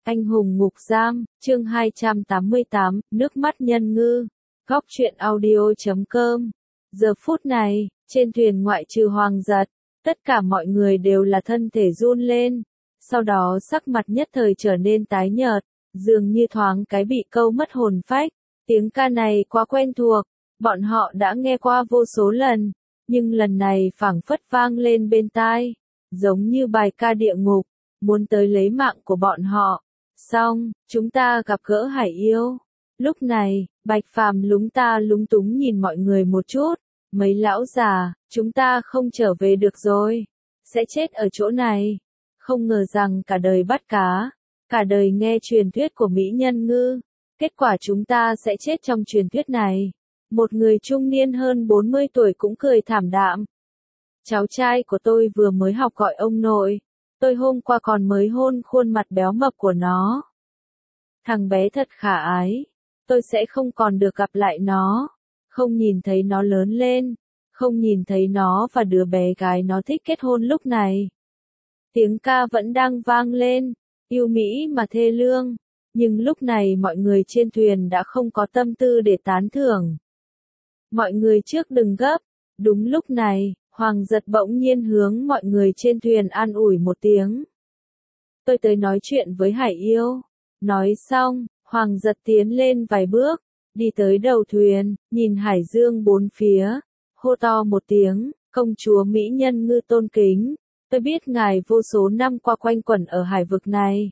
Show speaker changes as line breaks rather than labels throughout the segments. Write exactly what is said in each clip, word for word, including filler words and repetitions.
Anh hùng ngục giam, chương hai trăm tám mươi tám, nước mắt nhân ngư. Góc truyện audio chấm com. Giờ phút này, trên thuyền ngoại trừ Hoàng Giật, tất cả mọi người đều là thân thể run lên. Sau đó sắc mặt nhất thời trở nên tái nhợt, dường như thoáng cái bị câu mất hồn phách. Tiếng ca này quá quen thuộc, bọn họ đã nghe qua vô số lần, nhưng lần này phảng phất vang lên bên tai, giống như bài ca địa ngục, muốn tới lấy mạng của bọn họ. Xong, chúng ta gặp gỡ Hải Yêu. Lúc này, Bạch Phàm lúng ta lúng túng nhìn mọi người một chút, mấy lão già, chúng ta không trở về được rồi, sẽ chết ở chỗ này. Không ngờ rằng cả đời bắt cá, cả đời nghe truyền thuyết của Mỹ Nhân Ngư, kết quả chúng ta sẽ chết trong truyền thuyết này. Một người trung niên hơn bốn mươi tuổi cũng cười thảm đạm. Cháu trai của tôi vừa mới học gọi ông nội. Tôi hôm qua còn mới hôn khuôn mặt béo mập của nó. Thằng bé thật khả ái. Tôi sẽ không còn được gặp lại nó. Không nhìn thấy nó lớn lên. Không nhìn thấy nó và đứa bé gái nó thích kết hôn lúc này. Tiếng ca vẫn đang vang lên. Yêu mỹ mà thê lương. Nhưng lúc này mọi người trên thuyền đã không có tâm tư để tán thưởng. Mọi người trước đừng gấp. Đúng lúc này, Hoàng Giật bỗng nhiên hướng mọi người trên thuyền an ủi một tiếng. Tôi tới nói chuyện với Hải Yêu. Nói xong, Hoàng Giật tiến lên vài bước, đi tới đầu thuyền, nhìn hải dương bốn phía, hô to một tiếng, công chúa Mỹ Nhân Ngư tôn kính. Tôi biết ngài vô số năm qua quanh quẩn ở hải vực này.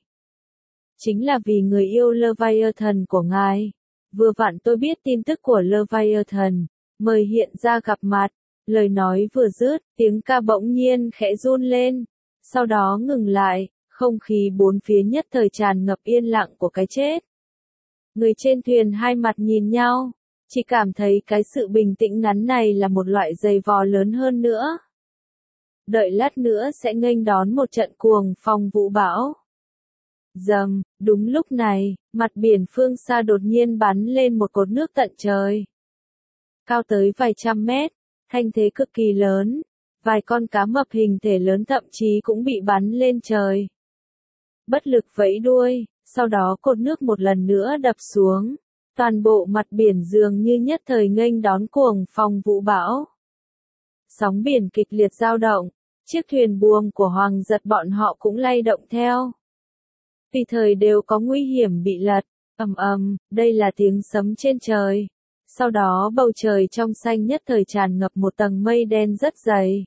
Chính là vì người yêu Leviathan của ngài. Vừa vặn tôi biết tin tức của Leviathan, mời hiện ra gặp mặt. Lời nói vừa dứt, tiếng ca bỗng nhiên khẽ run lên, sau đó ngừng lại, không khí bốn phía nhất thời tràn ngập yên lặng của cái chết. Người trên thuyền hai mặt nhìn nhau, chỉ cảm thấy cái sự bình tĩnh ngắn này là một loại giày vò lớn hơn nữa. Đợi lát nữa sẽ nghênh đón một trận cuồng phong vũ bão. Dầm, đúng lúc này, mặt biển phương xa đột nhiên bắn lên một cột nước tận trời. Cao tới vài trăm mét. Thanh thế cực kỳ lớn, vài con cá mập hình thể lớn thậm chí cũng bị bắn lên trời. Bất lực vẫy đuôi, sau đó cột nước một lần nữa đập xuống, toàn bộ mặt biển dường như nhất thời nghênh đón cuồng phong vũ bão. Sóng biển kịch liệt dao động, chiếc thuyền buồm của Hoàng Giật bọn họ cũng lay động theo. Tùy thời đều có nguy hiểm bị lật, ầm ầm, đây là tiếng sấm trên trời. Sau đó bầu trời trong xanh nhất thời tràn ngập một tầng mây đen rất dày.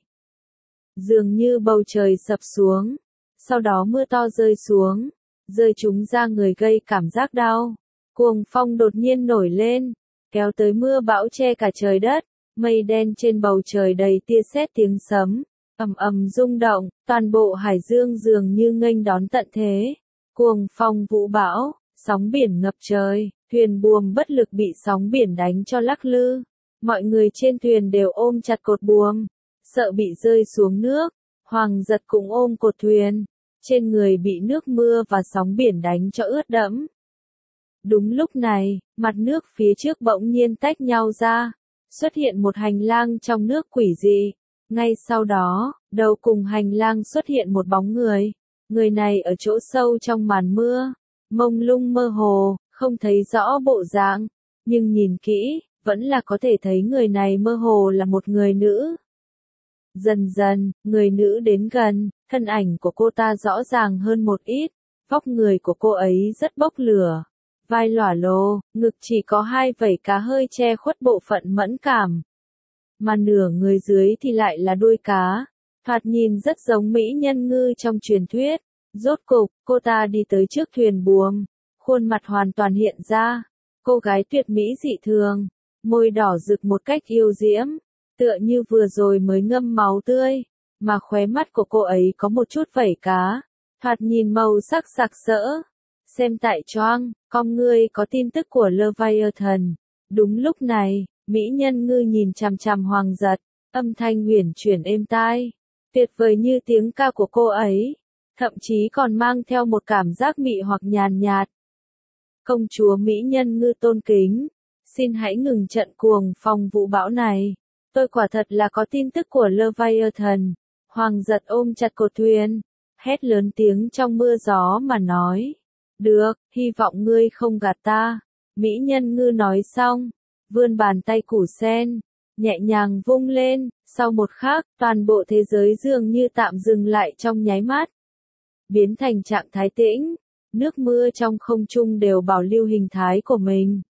Dường như bầu trời sập xuống. Sau đó mưa to rơi xuống. Rơi chúng ra người gây cảm giác đau. Cuồng phong đột nhiên nổi lên. Kéo tới mưa bão che cả trời đất. Mây đen trên bầu trời đầy tia sét tiếng sấm. Ầm ầm rung động. Toàn bộ hải dương dường như nghênh đón tận thế. Cuồng phong vũ bão. Sóng biển ngập trời. Thuyền buồm bất lực bị sóng biển đánh cho lắc lư. Mọi người trên thuyền đều ôm chặt cột buồm, sợ bị rơi xuống nước. Hoàng Giật cũng ôm cột thuyền, trên người bị nước mưa và sóng biển đánh cho ướt đẫm. Đúng lúc này, mặt nước phía trước bỗng nhiên tách nhau ra, xuất hiện một hành lang trong nước quỷ dị. Ngay sau đó, đầu cùng hành lang xuất hiện một bóng người. Người này ở chỗ sâu trong màn mưa, mông lung mơ hồ. Không thấy rõ bộ dạng, nhưng nhìn kỹ, vẫn là có thể thấy người này mơ hồ là một người nữ. Dần dần, người nữ đến gần, thân ảnh của cô ta rõ ràng hơn một ít, vóc người của cô ấy rất bốc lửa, vai lỏa lồ, ngực chỉ có hai vảy cá hơi che khuất bộ phận mẫn cảm. Mà nửa người dưới thì lại là đuôi cá, thoạt nhìn rất giống Mỹ Nhân Ngư trong truyền thuyết. Rốt cục, cô ta đi tới trước thuyền buồm. Khuôn mặt hoàn toàn hiện ra, cô gái tuyệt mỹ dị thường, môi đỏ rực một cách yêu diễm, tựa như vừa rồi mới ngâm máu tươi, mà khóe mắt của cô ấy có một chút vảy cá, thoạt nhìn màu sắc sặc sỡ. Xem tại choang, con ngươi có tin tức của Leviathan. Đúng lúc này, Mỹ Nhân Ngư nhìn chằm chằm Hoàng Giật, âm thanh uyển chuyển êm tai, tuyệt vời như tiếng ca của cô ấy, thậm chí còn mang theo một cảm giác mị hoặc nhàn nhạt. Công chúa Mỹ Nhân Ngư tôn kính, xin hãy ngừng trận cuồng phong vũ bão này. Tôi quả thật là có tin tức của Leviathan. Hoàng Giật ôm chặt cột thuyền, hét lớn tiếng trong mưa gió mà nói. Được, hy vọng ngươi không gạt ta. Mỹ nhân ngư nói xong, vươn bàn tay củ sen, nhẹ nhàng vung lên, sau một khắc, toàn bộ thế giới dường như tạm dừng lại trong nháy mắt. Biến thành trạng thái tĩnh, nước mưa trong không trung đều bảo lưu hình thái của mình.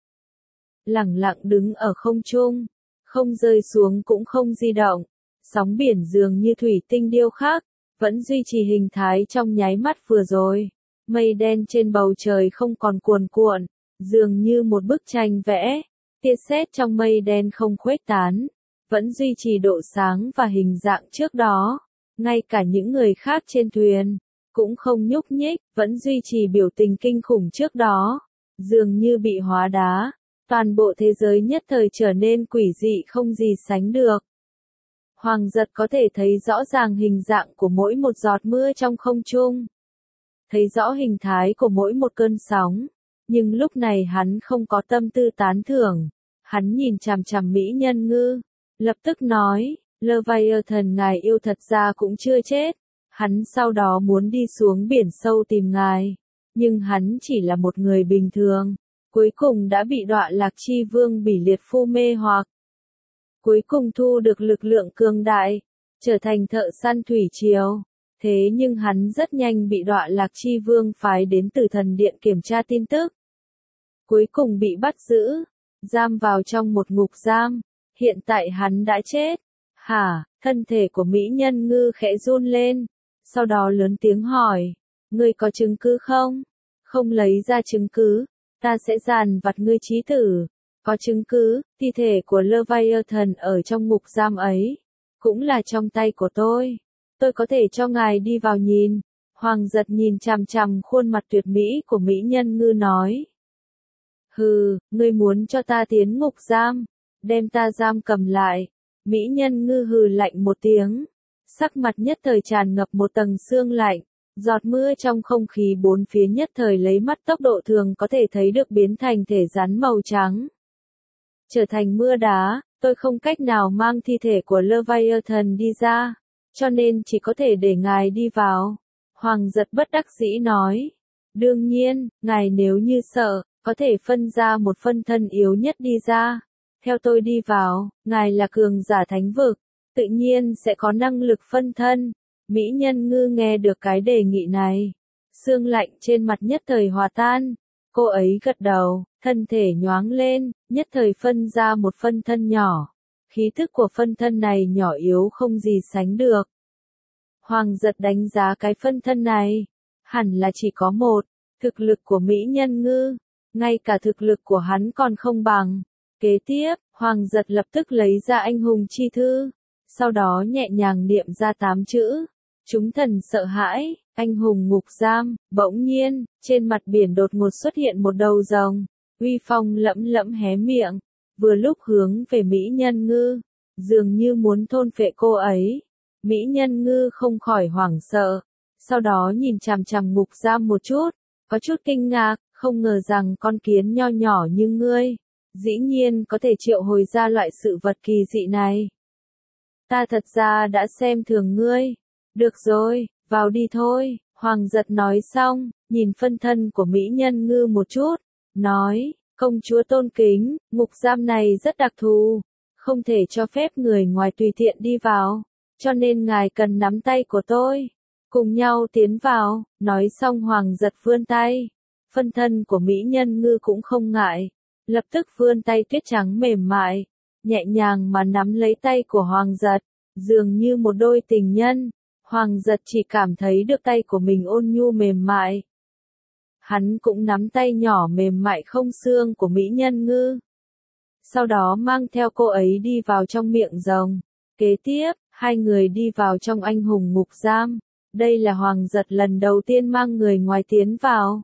Lẳng lặng đứng ở không trung, không rơi xuống cũng không di động, sóng biển dường như thủy tinh điêu khắc, vẫn duy trì hình thái trong nháy mắt vừa rồi. Mây đen trên bầu trời không còn cuồn cuộn, dường như một bức tranh vẽ, tia sét trong mây đen không khuếch tán, vẫn duy trì độ sáng và hình dạng trước đó. Ngay cả những người khác trên thuyền, cũng không nhúc nhích, vẫn duy trì biểu tình kinh khủng trước đó, dường như bị hóa đá. Toàn bộ thế giới nhất thời trở nên quỷ dị không gì sánh được. Hoàng Giật có thể thấy rõ ràng hình dạng của mỗi một giọt mưa trong không trung. Thấy rõ hình thái của mỗi một cơn sóng. Nhưng lúc này hắn không có tâm tư tán thưởng. Hắn nhìn chằm chằm Mỹ nhân ngư. Lập tức nói, Leviathan ngài yêu thật ra cũng chưa chết. Hắn sau đó muốn đi xuống biển sâu tìm ngài. Nhưng hắn chỉ là một người bình thường. Cuối cùng đã bị đọa lạc chi vương Bỉ Liệt Phu mê hoặc. Cuối cùng thu được lực lượng cường đại, trở thành thợ săn thủy triều. Thế nhưng hắn rất nhanh bị đọa lạc chi vương phái đến từ thần điện kiểm tra tin tức. Cuối cùng bị bắt giữ, giam vào trong một ngục giam. Hiện tại hắn đã chết. Hả, thân thể của Mỹ nhân ngư khẽ run lên. Sau đó lớn tiếng hỏi, ngươi có chứng cứ không? Không lấy ra chứng cứ. Ta sẽ giàn vặt ngươi chí tử. Có chứng cứ, thi thể của Leviathan ở trong ngục giam ấy. Cũng là trong tay của tôi. Tôi có thể cho ngài đi vào nhìn. Hoàng Giật nhìn chằm chằm khuôn mặt tuyệt mỹ của Mỹ nhân ngư nói. Hừ, ngươi muốn cho ta tiến ngục giam. Đem ta giam cầm lại. Mỹ nhân ngư hừ lạnh một tiếng. Sắc mặt nhất thời tràn ngập một tầng sương lạnh. Giọt mưa trong không khí bốn phía nhất thời lấy mắt tốc độ thường có thể thấy được biến thành thể rắn màu trắng. Trở thành mưa đá, tôi không cách nào mang thi thể của Leviathan đi ra, cho nên chỉ có thể để ngài đi vào. Hoàng Giật bất đắc dĩ nói. Đương nhiên, ngài nếu như sợ, có thể phân ra một phân thân yếu nhất đi ra. Theo tôi đi vào, ngài là cường giả thánh vực, tự nhiên sẽ có năng lực phân thân. Mỹ nhân ngư nghe được cái đề nghị này. Sương lạnh trên mặt nhất thời hòa tan. Cô ấy gật đầu, thân thể nhoáng lên, nhất thời phân ra một phân thân nhỏ. Khí thức của phân thân này nhỏ yếu không gì sánh được. Hoàng Giật đánh giá cái phân thân này. Hẳn là chỉ có một. Thực lực của Mỹ nhân ngư. Ngay cả thực lực của hắn còn không bằng. Kế tiếp, Hoàng Giật lập tức lấy ra anh hùng chi thư. Sau đó nhẹ nhàng niệm ra tám chữ. Chúng thần sợ hãi, anh hùng ngục giam. Bỗng nhiên, trên mặt biển đột ngột xuất hiện một đầu rồng. Uy phong lẫm lẫm hé miệng. Vừa lúc hướng về Mỹ nhân ngư. Dường như muốn thôn phệ cô ấy. Mỹ nhân ngư không khỏi hoảng sợ. Sau đó nhìn chằm chằm ngục giam một chút. Có chút kinh ngạc, không ngờ rằng con kiến nho nhỏ như ngươi. Dĩ nhiên có thể triệu hồi ra loại sự vật kỳ dị này. Ta thật ra đã xem thường ngươi. Được rồi, vào đi thôi. Hoàng Giật nói xong, nhìn phân thân của Mỹ nhân ngư một chút. Nói, công chúa tôn kính, ngục giam này rất đặc thù. Không thể cho phép người ngoài tùy tiện đi vào. Cho nên ngài cần nắm tay của tôi. Cùng nhau tiến vào. Nói xong Hoàng Giật vươn tay. Phân thân của Mỹ nhân ngư cũng không ngại. Lập tức vươn tay tuyết trắng mềm mại. Nhẹ nhàng mà nắm lấy tay của Hoàng Giật. Dường như một đôi tình nhân. Hoàng Giật chỉ cảm thấy được tay của mình ôn nhu mềm mại. Hắn cũng nắm tay nhỏ mềm mại không xương của Mỹ nhân ngư. Sau đó mang theo cô ấy đi vào trong miệng rồng. Kế tiếp, hai người đi vào trong anh hùng ngục giam. Đây là Hoàng Giật lần đầu tiên mang người ngoài tiến vào.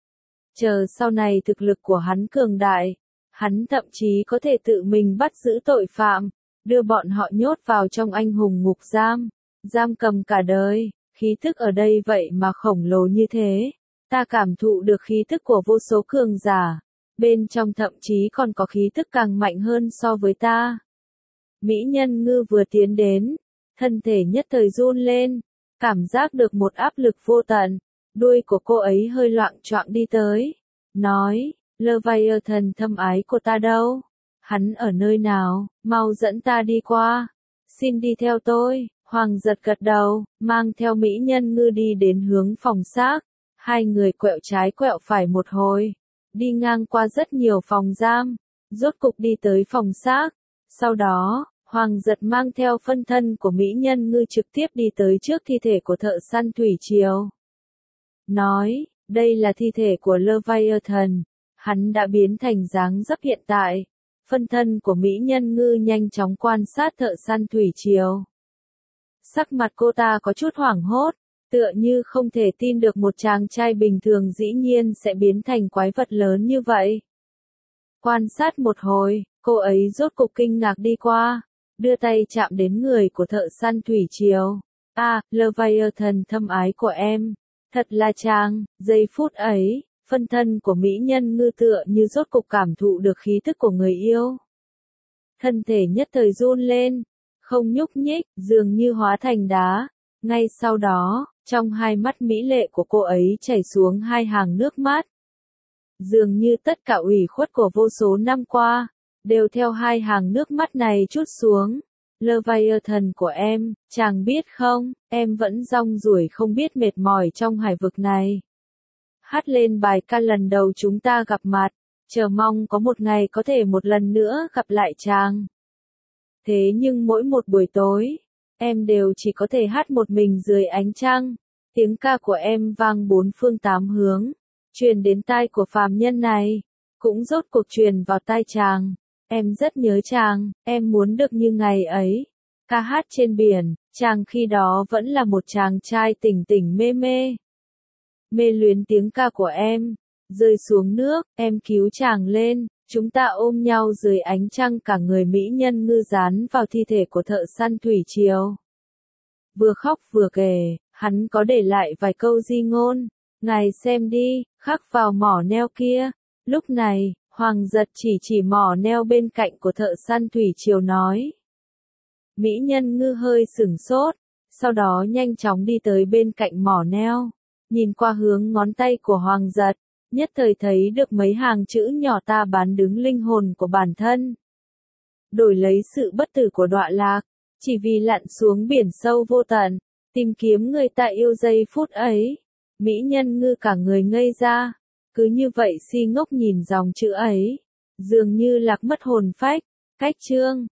Chờ sau này thực lực của hắn cường đại. Hắn thậm chí có thể tự mình bắt giữ tội phạm. Đưa bọn họ nhốt vào trong anh hùng ngục giam. Giam cầm cả đời, khí thức ở đây vậy mà khổng lồ như thế. Ta cảm thụ được khí thức của vô số cường giả. Bên trong thậm chí còn có khí thức càng mạnh hơn so với ta. Mỹ nhân ngư vừa tiến đến, thân thể nhất thời run lên, cảm giác được một áp lực vô tận. Đuôi của cô ấy hơi loạng choạng đi tới, nói, Leviathan thâm ái của ta đâu? Hắn ở nơi nào? Mau dẫn ta đi qua. Xin đi theo tôi. Hoàng giật gật đầu, mang theo mỹ nhân ngư đi đến hướng phòng xác. Hai người quẹo trái quẹo phải một hồi, đi ngang qua rất nhiều phòng giam, rốt cục đi tới phòng xác. Sau đó, Hoàng giật mang theo phân thân của mỹ nhân ngư trực tiếp đi tới trước thi thể của thợ săn thủy triều. Nói, đây là thi thể của Leviathan, hắn đã biến thành dáng dấp hiện tại. Phân thân của mỹ nhân ngư nhanh chóng quan sát thợ săn thủy triều. Sắc mặt cô ta có chút hoảng hốt, tựa như không thể tin được một chàng trai bình thường dĩ nhiên sẽ biến thành quái vật lớn như vậy. Quan sát một hồi, cô ấy rốt cục kinh ngạc đi qua, đưa tay chạm đến người của thợ săn thủy triều. À, Leviathan thâm ái của em, thật là chàng. Giây phút ấy, phân thân của mỹ nhân ngư tựa như rốt cục cảm thụ được khí tức của người yêu. Thân thể nhất thời run lên, không nhúc nhích, dường như hóa thành đá. Ngay sau đó, trong hai mắt mỹ lệ của cô ấy chảy xuống hai hàng nước mắt. Dường như tất cả ủy khuất của vô số năm qua, đều theo hai hàng nước mắt này trút xuống. Leviathan của em, chàng biết không, em vẫn rong ruổi không biết mệt mỏi trong hải vực này. Hát lên bài ca lần đầu chúng ta gặp mặt, chờ mong có một ngày có thể một lần nữa gặp lại chàng. Thế nhưng mỗi một buổi tối, em đều chỉ có thể hát một mình dưới ánh trăng. Tiếng ca của em vang bốn phương tám hướng, truyền đến tai của phàm nhân này, cũng rốt cuộc truyền vào tai chàng. Em rất nhớ chàng, em muốn được như ngày ấy. Ca hát trên biển, chàng khi đó vẫn là một chàng trai tỉnh tỉnh mê mê. Mê luyến tiếng ca của em, rơi xuống nước, em cứu chàng lên, chúng ta ôm nhau dưới ánh trăng cả người mỹ nhân ngư dán vào thi thể của thợ săn thủy triều. Vừa khóc vừa kể, hắn có để lại vài câu di ngôn, ngài xem đi, khắc vào mỏ neo kia. Lúc này, Hoàng giật chỉ chỉ mỏ neo bên cạnh của thợ săn thủy triều nói. Mỹ nhân ngư hơi sửng sốt, sau đó nhanh chóng đi tới bên cạnh mỏ neo, nhìn qua hướng ngón tay của Hoàng giật, nhất thời thấy được mấy hàng chữ nhỏ ta bán đứng linh hồn của bản thân. Đổi lấy sự bất tử của đọa lạc, chỉ vì lặn xuống biển sâu vô tận, tìm kiếm người ta yêu giây phút ấy. Mỹ nhân ngư cả người ngây ra, cứ như vậy si ngốc nhìn dòng chữ ấy, dường như lạc mất hồn phách. Cách chương